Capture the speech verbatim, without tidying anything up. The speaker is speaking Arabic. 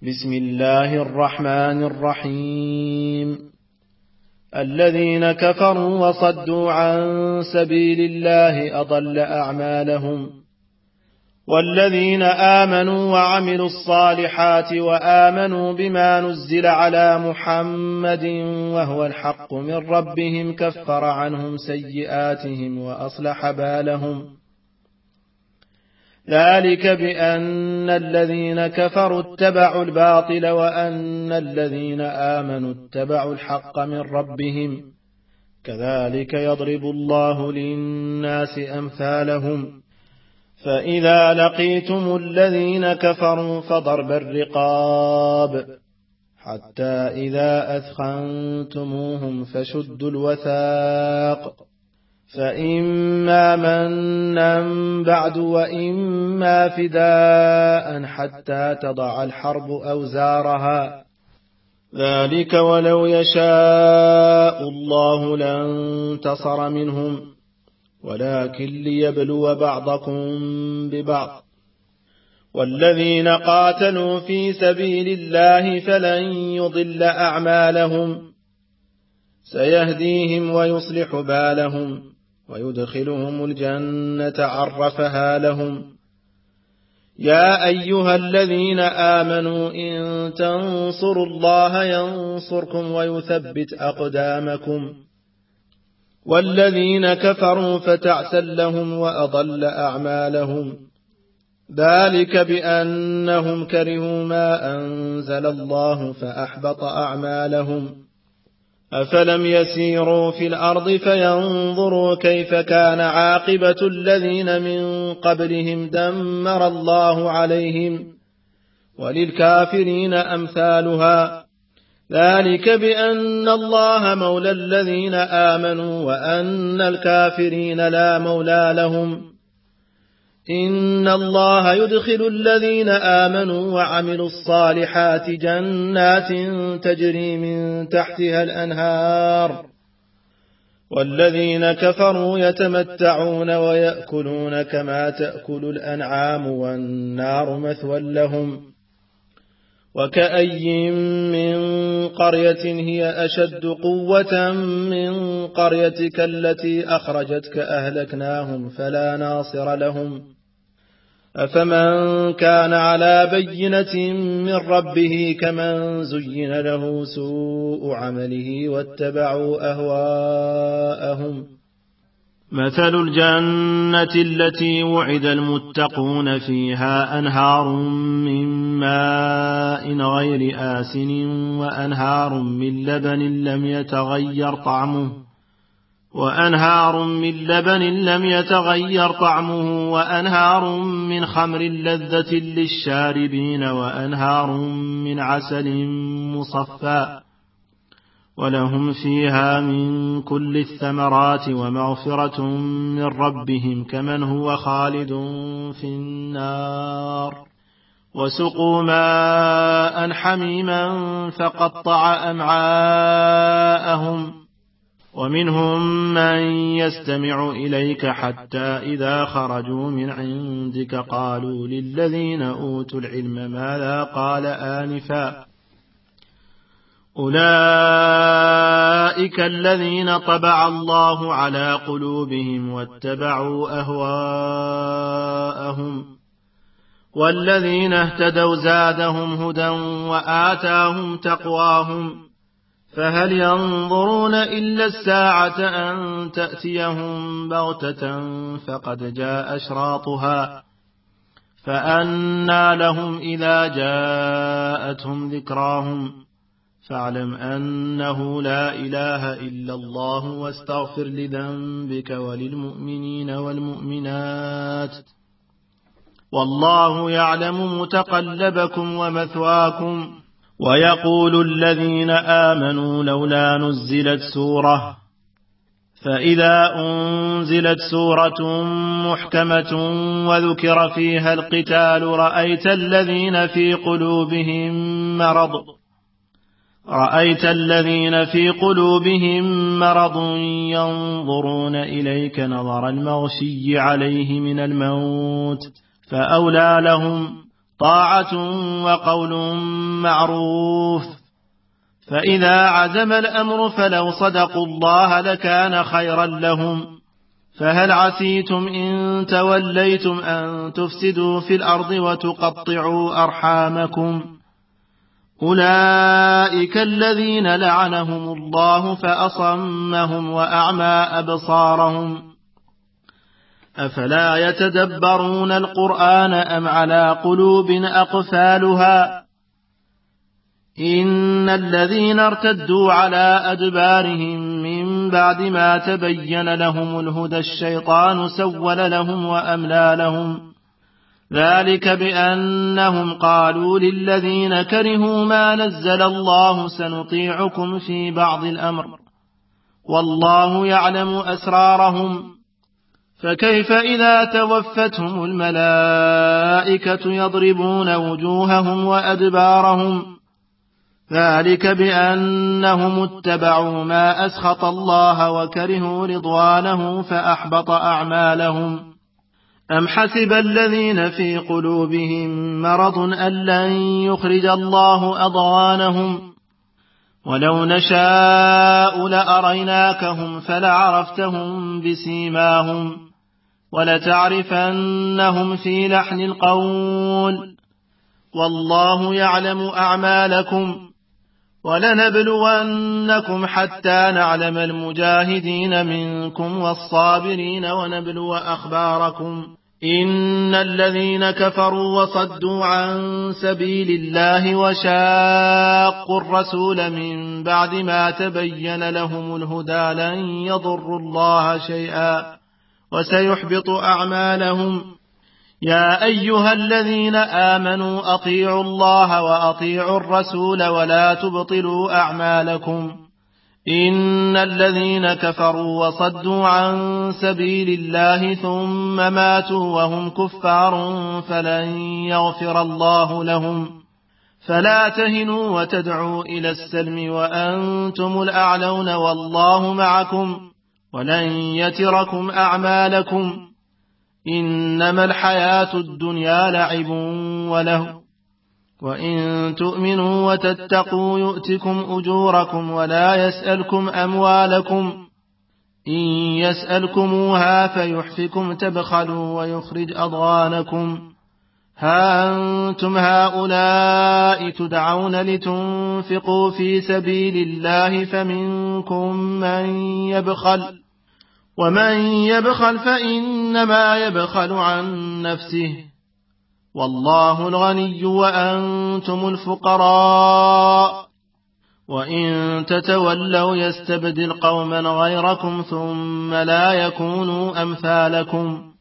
بسم الله الرحمن الرحيم. الذين كفروا وصدوا عن سبيل الله أضل أعمالهم، والذين آمنوا وعملوا الصالحات وآمنوا بما نزل على محمد وهو الحق من ربهم كفر عنهم سيئاتهم وأصلح بالهم. ذلك بأن الذين كفروا اتبعوا الباطل وأن الذين آمنوا اتبعوا الحق من ربهم، كذلك يضرب الله للناس أمثالهم. فإذا لقيتم الذين كفروا فضرب الرقاب حتى إذا أثخنتموهم فشدوا الوثاق، فإما منا بعد وإما فداء حتى تضع الحرب أوزارها، ذلك ولو يشاء الله لانتصر منهم، ولكن ليبلو بعضكم ببعض. والذين قاتلوا في سبيل الله فلن يضل أعمالهم، سيهديهم ويصلح بالهم ويدخلهم الجنة عرفها لهم. يا أيها الذين آمنوا إن تنصروا الله ينصركم ويثبت أقدامكم. والذين كفروا فتعسا لهم وأضل أعمالهم، ذلك بأنهم كرهوا ما أنزل الله فأحبط أعمالهم. أفلم يسيروا في الأرض فينظروا كيف كان عاقبة الذين من قبلهم دمر الله عليهم، وللكافرين أمثالها. ذلك بأن الله مولى الذين آمنوا وأن الكافرين لا مولى لهم. إن الله يدخل الذين آمنوا وعملوا الصالحات جنات تجري من تحتها الأنهار، والذين كفروا يتمتعون ويأكلون كما تأكل الأنعام والنار مثوى لهم. وكأي من قرية هي أشد قوة من قريتك التي أخرجتك أهلكناهم فلا ناصر لهم. أفمن كان على بينة من ربه كمن زين له سوء عمله واتبعوا أهواءهم. مثل الجنة التي وعد المتقون فيها أنهار من ماء غير آسن وأنهار من لبن لم يتغير طعمه وأنهار من لبن لم يتغير طعمه وأنهار من خمر لذة للشاربين وأنهار من عسل مصفى، ولهم فيها من كل الثمرات ومغفرة من ربهم كمن هو خالد في النار. وسقوا ماء حميما فقطع أمعاءهم. ومنهم من يستمع إليك حتى إذا خرجوا من عندك قالوا للذين أوتوا العلم ماذا قال آنفا، أولئك الذين طبع الله على قلوبهم واتبعوا أهواءهم. والذين اهتدوا زادهم هدى وآتاهم تقواهم. فهل ينظرون إلا الساعة أن تأتيهم بغتة فقد جاء أشراطها، فأنى لهم إذا جاءتهم ذكراهم. فاعلم أنه لا إله إلا الله واستغفر لذنبك وللمؤمنين والمؤمنات، والله يعلم متقلبكم ومثواكم. ويقول الذين آمنوا لولا نزلت سورة، فإذا أنزلت سورة محكمة وذكر فيها القتال رأيت الذين في قلوبهم مرض رأيت الذين في قلوبهم مرض ينظرون إليك نظر المغشي عليه من الموت، فأولى لهم طاعة وقول معروف. فإذا عزم الأمر فلو صدقوا الله لكان خيرا لهم. فهل عسيتم إن توليتم أن تفسدوا في الأرض وتقطعوا أرحامكم؟ أولئك الذين لعنهم الله فأصمهم وأعمى أبصارهم. أفلا يتدبرون القرآن أم على قلوب أقفالها؟ إن الذين ارتدوا على أدبارهم من بعد ما تبين لهم الهدى الشيطان سول لهم وأملى لهم. ذلك بأنهم قالوا للذين كرهوا ما نزل الله سنطيعكم في بعض الأمر والله يعلم أسرارهم. فكيف إذا توفتهم الملائكة يضربون وجوههم وأدبارهم؟ ذلك بأنهم اتبعوا ما أسخط الله وكرهوا رضوانه فأحبط أعمالهم. أم حسب الذين في قلوبهم مرض أن لن يخرج الله أضغانهم ولو نشاء لأريناكهم فلعرفتهم بسيماهم ولتعرفنهم في لحن القول والله يعلم أعمالكم. ولنبلونكم حتى نعلم المجاهدين منكم والصابرين ونبلو أخباركم. إن الذين كفروا وصدوا عن سبيل الله وشاقوا الرسول من بعد ما تبين لهم الهدى لن يضروا الله شيئا وسيحبط أعمالهم. يا أيها الذين آمنوا أطيعوا الله وأطيعوا الرسول ولا تبطلوا أعمالكم. إن الذين كفروا وصدوا عن سبيل الله ثم ماتوا وهم كفار فلن يغفر الله لهم. فلا تهنوا وتدعوا إلى السلم وأنتم الأعلون والله معكم ولن يتركم أعمالكم. إنما الحياة الدنيا لعب وله وإن تؤمنوا وتتقوا يؤتكم أجوركم ولا يسألكم أموالكم. إن يسألكموها فيحفكم تبخلوا ويخرج أضغانكم. ها أنتم هؤلاء تدعون لتنفقوا في سبيل الله فمنكم من يبخل ومن يبخل فإنما يبخل عن نفسه والله الغني وأنتم الفقراء. وإن تتولوا يستبدل قوما غيركم ثم لا يكونوا أمثالكم.